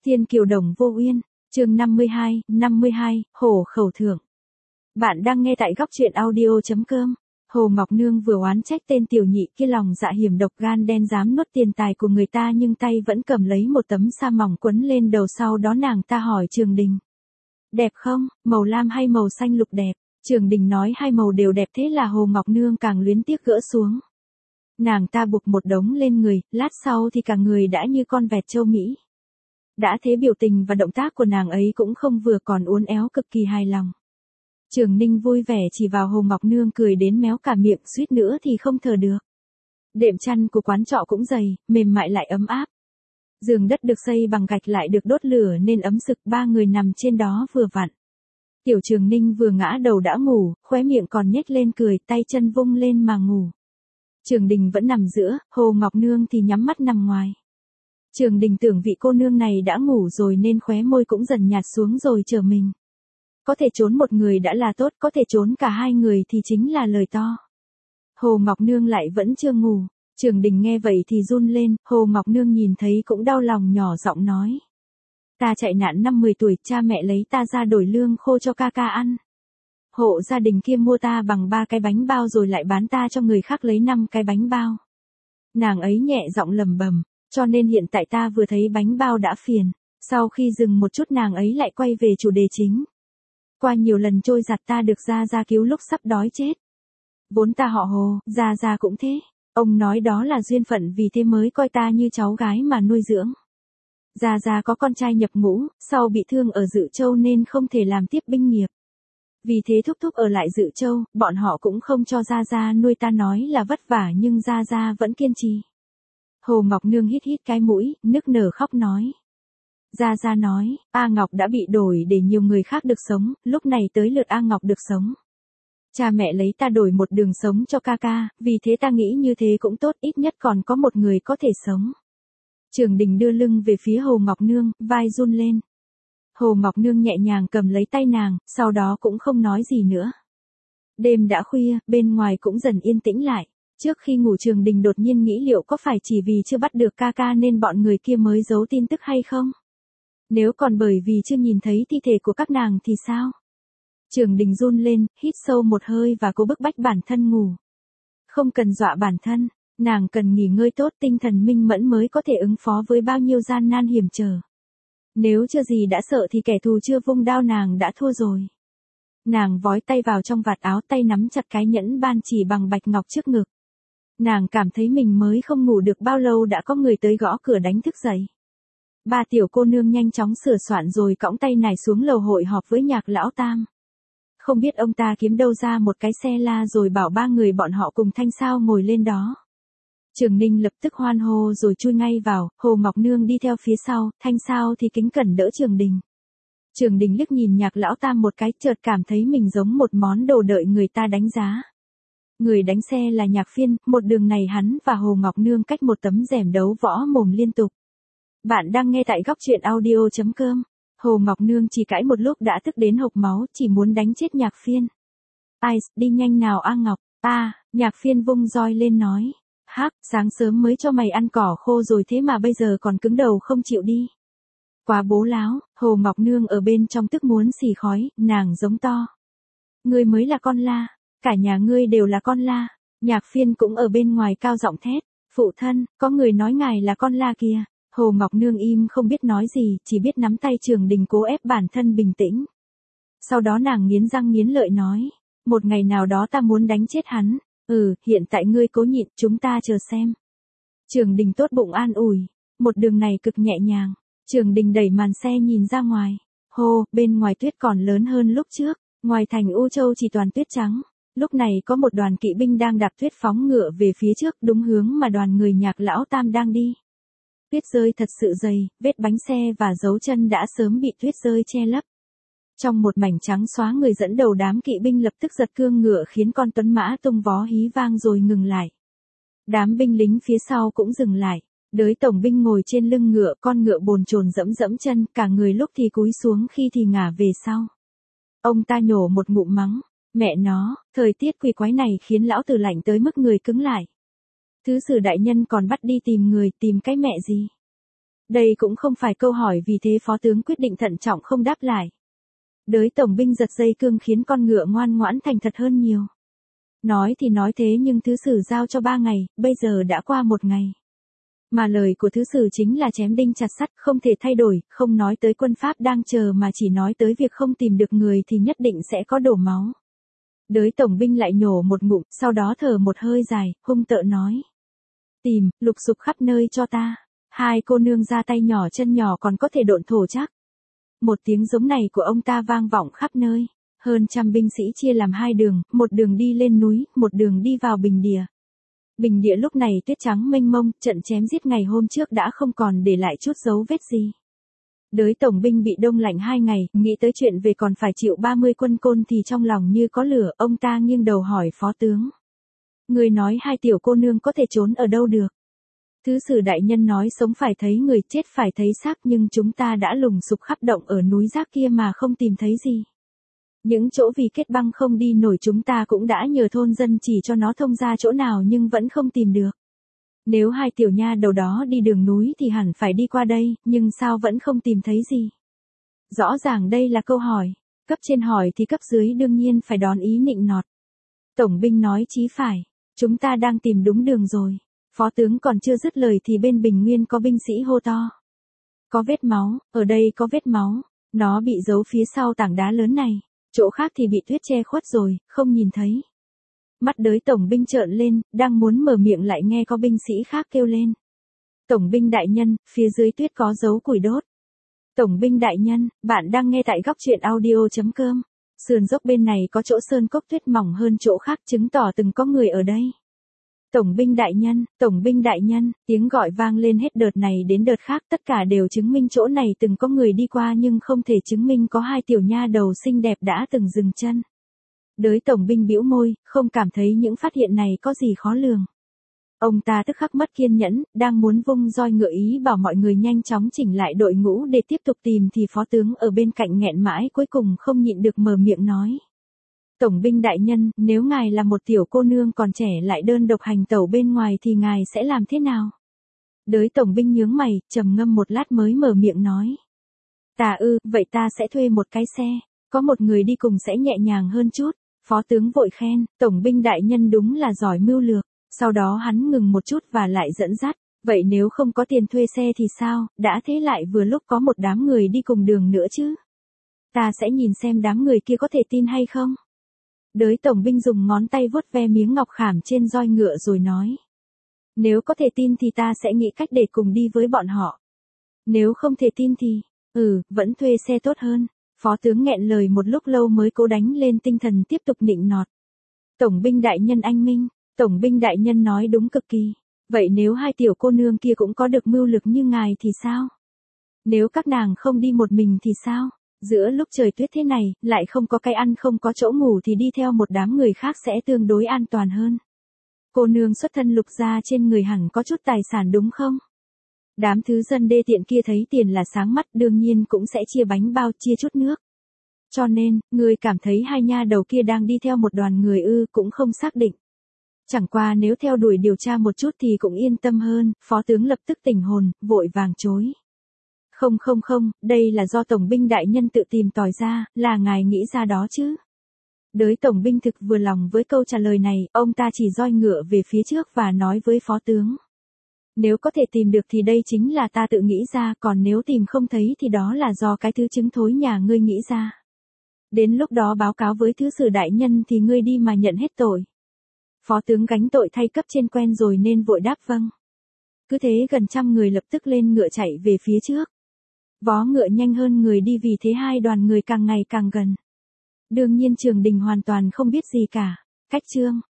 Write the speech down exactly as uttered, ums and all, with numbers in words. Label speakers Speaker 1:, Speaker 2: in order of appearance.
Speaker 1: Thiên kiều đồng vô uyên, chương năm mươi hai, năm mươi hai, hổ khẩu thưởng. Bạn đang nghe tại góc truyện audio.com. Hồ Ngọc Nương vừa oán trách tên tiểu nhị kia lòng dạ hiểm độc gan đen dám nuốt tiền tài của người ta nhưng tay vẫn cầm lấy một tấm sa mỏng quấn lên đầu, sau đó nàng ta hỏi Trường Đình. Đẹp không, màu lam hay màu xanh lục đẹp? Trường Đình nói hai màu đều đẹp, thế là Hồ Ngọc Nương càng luyến tiếc gỡ xuống. Nàng ta buộc một đống lên người, lát sau thì cả người đã như con vẹt châu Mỹ. Đã thế biểu tình và động tác của nàng ấy cũng không vừa, còn uốn éo cực kỳ hài lòng. Trường Ninh vui vẻ chỉ vào Hồ Ngọc Nương cười đến méo cả miệng, suýt nữa thì không thở được. Đệm chăn của quán trọ cũng dày, mềm mại lại ấm áp. Giường đất được xây bằng gạch lại được đốt lửa nên ấm sực, ba người nằm trên đó vừa vặn. Tiểu Trường Ninh vừa ngã đầu đã ngủ, khóe miệng còn nhếch lên cười, tay chân vung lên mà ngủ. Trường Đình vẫn nằm giữa, Hồ Ngọc Nương thì nhắm mắt nằm ngoài. Trường Đình tưởng vị cô nương này đã ngủ rồi nên khóe môi cũng dần nhạt xuống rồi trở mình. Có thể trốn một người đã là tốt, có thể trốn cả hai người thì chính là lời to. Hồ Ngọc Nương lại vẫn chưa ngủ. Trường Đình nghe vậy thì run lên, Hồ Ngọc Nương nhìn thấy cũng đau lòng, nhỏ giọng nói. Ta chạy nạn năm mười tuổi, cha mẹ lấy ta ra đổi lương khô cho ca ca ăn. Hộ gia đình kia mua ta bằng ba cái bánh bao rồi lại bán ta cho người khác lấy năm cái bánh bao. Nàng ấy nhẹ giọng lẩm bẩm, cho nên hiện tại ta vừa thấy bánh bao đã phiền. Sau khi dừng một chút nàng ấy lại quay về chủ đề chính. Qua nhiều lần trôi giặt ta được Gia Gia cứu lúc sắp đói chết. Vốn ta họ Hồ, Gia Gia cũng thế. Ông nói đó là duyên phận, vì thế mới coi ta như cháu gái mà nuôi dưỡng. Gia Gia có con trai nhập ngũ, sau bị thương ở Dự Châu nên không thể làm tiếp binh nghiệp. Vì thế thúc thúc ở lại Dự Châu, bọn họ cũng không cho Gia Gia nuôi ta, nói là vất vả nhưng Gia Gia vẫn kiên trì. Hồ Ngọc Nương hít hít cái mũi, nức nở khóc nói. Gia Gia nói, A Ngọc đã bị đổi để nhiều người khác được sống, lúc này tới lượt A Ngọc được sống. Cha mẹ lấy ta đổi một đường sống cho ca ca, vì thế ta nghĩ như thế cũng tốt, ít nhất còn có một người có thể sống. Trường Đình đưa lưng về phía Hồ Ngọc Nương, vai run lên. Hồ Ngọc Nương nhẹ nhàng cầm lấy tay nàng, sau đó cũng không nói gì nữa. Đêm đã khuya, bên ngoài cũng dần yên tĩnh lại. Trước khi ngủ Trường Đình đột nhiên nghĩ liệu có phải chỉ vì chưa bắt được ca ca nên bọn người kia mới giấu tin tức hay không? Nếu còn bởi vì chưa nhìn thấy thi thể của các nàng thì sao? Trường Đình run lên, hít sâu một hơi và cố bức bách bản thân ngủ. Không cần dọa bản thân, nàng cần nghỉ ngơi tốt, tinh thần minh mẫn mới có thể ứng phó với bao nhiêu gian nan hiểm trở. Nếu chưa gì đã sợ thì kẻ thù chưa vung đao nàng đã thua rồi. Nàng vói tay vào trong vạt áo, tay nắm chặt cái nhẫn ban chỉ bằng bạch ngọc trước ngực. Nàng cảm thấy mình mới không ngủ được bao lâu đã có người tới gõ cửa đánh thức dậy. Ba tiểu cô nương nhanh chóng sửa soạn rồi cõng tay nải xuống lầu hội họp với Nhạc lão tam. Không biết ông ta kiếm đâu ra một cái xe la rồi bảo ba người bọn họ cùng Thanh Sao ngồi lên đó. Trường Ninh lập tức hoan hô rồi chui ngay vào, Hồ Ngọc Nương đi theo phía sau, Thanh Sao thì kính cẩn đỡ Trường Đình. Trường Đình liếc nhìn Nhạc lão tam một cái, chợt cảm thấy mình giống một món đồ đợi người ta đánh giá. Người đánh xe là Nhạc Phiên, một đường này hắn và Hồ Ngọc Nương cách một tấm rèm đấu võ mồm liên tục. Bạn đang nghe tại góc truyện audio.com. Hồ Ngọc Nương chỉ cãi một lúc đã tức đến hộc máu, chỉ muốn đánh chết Nhạc Phiên. Ai, đi nhanh nào A Ngọc. À, Nhạc Phiên vung roi lên nói. Hắc, sáng sớm mới cho mày ăn cỏ khô rồi thế mà bây giờ còn cứng đầu không chịu đi. Quá bố láo, Hồ Ngọc Nương ở bên trong tức muốn xì khói, nàng giống to. Ngươi mới là con la, cả nhà ngươi đều là con la. Nhạc Phiên cũng ở bên ngoài cao giọng thét. Phụ thân, có người nói ngài là con la kìa. Hồ Ngọc Nương im không biết nói gì, chỉ biết nắm tay Trường Đình cố ép bản thân bình tĩnh. Sau đó nàng nghiến răng nghiến lợi nói, một ngày nào đó ta muốn đánh chết hắn, ừ, hiện tại ngươi cố nhịn, chúng ta chờ xem. Trường Đình tốt bụng an ủi, một đường này cực nhẹ nhàng. Trường Đình đẩy màn xe nhìn ra ngoài, hô, bên ngoài tuyết còn lớn hơn lúc trước, ngoài thành U Châu chỉ toàn tuyết trắng. Lúc này có một đoàn kỵ binh đang đạp tuyết phóng ngựa về phía trước, đúng hướng mà đoàn người Nhạc lão tam đang đi. Tuyết rơi thật sự dày, vết bánh xe và dấu chân đã sớm bị tuyết rơi che lấp. Trong một mảnh trắng xóa, người dẫn đầu đám kỵ binh lập tức giật cương ngựa khiến con tuấn mã tung vó hí vang rồi ngừng lại. Đám binh lính phía sau cũng dừng lại. Đới tổng binh ngồi trên lưng ngựa, con ngựa bồn chồn dẫm dẫm chân, cả người lúc thì cúi xuống khi thì ngả về sau. Ông ta nhổ một ngụm mắng, mẹ nó, thời tiết quỷ quái này khiến lão tử lạnh tới mức người cứng lại. Thứ sử đại nhân còn bắt đi tìm người, tìm cái mẹ gì? Đây cũng không phải câu hỏi, vì thế phó tướng quyết định thận trọng không đáp lại. Đới tổng binh giật dây cương khiến con ngựa ngoan ngoãn thành thật hơn nhiều. Nói thì nói thế nhưng thứ sử giao cho ba ngày, bây giờ đã qua một ngày. Mà lời của thứ sử chính là chém đinh chặt sắt, không thể thay đổi, không nói tới quân Pháp đang chờ mà chỉ nói tới việc không tìm được người thì nhất định sẽ có đổ máu. Đới tổng binh lại nhổ một ngụm, sau đó thở một hơi dài, hung tợn nói. Tìm, lục sục khắp nơi cho ta. Hai cô nương ra tay nhỏ chân nhỏ còn có thể độn thổ chắc. Một tiếng giống này của ông ta vang vọng khắp nơi. Hơn trăm binh sĩ chia làm hai đường, một đường đi lên núi, một đường đi vào bình địa. Bình địa lúc này tuyết trắng mênh mông, trận chém giết ngày hôm trước đã không còn để lại chút dấu vết gì. Đới tổng binh bị đông lạnh hai ngày, nghĩ tới chuyện về còn phải chịu ba mươi quân côn thì trong lòng như có lửa, ông ta nghiêng đầu hỏi phó tướng. Người nói hai tiểu cô nương có thể trốn ở đâu được? Thứ sử đại nhân nói sống phải thấy người, chết phải thấy xác, nhưng chúng ta đã lùng sục khắp động ở núi Giác kia mà không tìm thấy gì. Những chỗ vì kết băng không đi nổi chúng ta cũng đã nhờ thôn dân chỉ cho nó thông ra chỗ nào nhưng vẫn không tìm được. Nếu hai tiểu nha đầu đó đi đường núi thì hẳn phải đi qua đây, nhưng sao vẫn không tìm thấy gì? Rõ ràng đây là câu hỏi. Cấp trên hỏi thì cấp dưới đương nhiên phải đón ý nịnh nọt. Tổng binh nói chí phải. Chúng ta đang tìm đúng đường rồi. Phó tướng còn chưa dứt lời thì bên Bình Nguyên có binh sĩ hô to. Có vết máu, ở đây có vết máu. Nó bị giấu phía sau tảng đá lớn này. Chỗ khác thì bị tuyết che khuất rồi, không nhìn thấy. Mắt đới tổng binh trợn lên, đang muốn mở miệng lại nghe có binh sĩ khác kêu lên. Tổng binh đại nhân, phía dưới tuyết có dấu củi đốt. Tổng binh đại nhân, bạn đang nghe tại góc truyện audio chấm com. Sườn dốc bên này có chỗ sơn cốc tuyết mỏng hơn chỗ khác, chứng tỏ từng có người ở đây. Tổng binh đại nhân, tổng binh đại nhân, tiếng gọi vang lên hết đợt này đến đợt khác, tất cả đều chứng minh chỗ này từng có người đi qua nhưng không thể chứng minh có hai tiểu nha đầu xinh đẹp đã từng dừng chân. Đới tổng binh bĩu môi, không cảm thấy những phát hiện này có gì khó lường. Ông ta tức khắc mất kiên nhẫn, đang muốn vung roi ngựa ý bảo mọi người nhanh chóng chỉnh lại đội ngũ để tiếp tục tìm thì phó tướng ở bên cạnh nghẹn mãi cuối cùng không nhịn được mở miệng nói. Tổng binh đại nhân, nếu ngài là một tiểu cô nương còn trẻ lại đơn độc hành tẩu bên ngoài thì ngài sẽ làm thế nào? Đới tổng binh nhướng mày, trầm ngâm một lát mới mở miệng nói. Ta ư, vậy ta sẽ thuê một cái xe, có một người đi cùng sẽ nhẹ nhàng hơn chút. Phó tướng vội khen, tổng binh đại nhân đúng là giỏi mưu lược. Sau đó hắn ngừng một chút và lại dẫn dắt. Vậy nếu không có tiền thuê xe thì sao, đã thế lại vừa lúc có một đám người đi cùng đường nữa chứ. Ta sẽ nhìn xem đám người kia có thể tin hay không. Đới tổng binh dùng ngón tay vuốt ve miếng ngọc khảm trên roi ngựa rồi nói. Nếu có thể tin thì ta sẽ nghĩ cách để cùng đi với bọn họ. Nếu không thể tin thì, ừ, vẫn thuê xe tốt hơn. Phó tướng nghẹn lời một lúc lâu mới cố đánh lên tinh thần tiếp tục nịnh nọt. Tổng binh đại nhân anh minh, tổng binh đại nhân nói đúng cực kỳ. Vậy nếu hai tiểu cô nương kia cũng có được mưu lực như ngài thì sao? Nếu các nàng không đi một mình thì sao? Giữa lúc trời tuyết thế này, lại không có cái ăn không có chỗ ngủ thì đi theo một đám người khác sẽ tương đối an toàn hơn. Cô nương xuất thân Lục gia trên người hẳn có chút tài sản đúng không? Đám thứ dân đê tiện kia thấy tiền là sáng mắt đương nhiên cũng sẽ chia bánh bao chia chút nước. Cho nên, người cảm thấy hai nha đầu kia đang đi theo một đoàn người ư cũng không xác định. Chẳng qua nếu theo đuổi điều tra một chút thì cũng yên tâm hơn, phó tướng lập tức tỉnh hồn, vội vàng chối. Không không không, đây là do tổng binh đại nhân tự tìm tòi ra, là ngài nghĩ ra đó chứ. Đới tổng binh thực vừa lòng với câu trả lời này, ông ta chỉ roi ngựa về phía trước và nói với phó tướng. Nếu có thể tìm được thì đây chính là ta tự nghĩ ra, còn nếu tìm không thấy thì đó là do cái thứ chứng thối nhà ngươi nghĩ ra. Đến lúc đó báo cáo với thứ sử đại nhân thì ngươi đi mà nhận hết tội. Phó tướng gánh tội thay cấp trên quen rồi nên vội đáp vâng. Cứ thế gần trăm người lập tức lên ngựa chạy về phía trước. Vó ngựa nhanh hơn người đi vì thế hai đoàn người càng ngày càng gần. Đương nhiên Trường Đình hoàn toàn không biết gì cả. Cách chương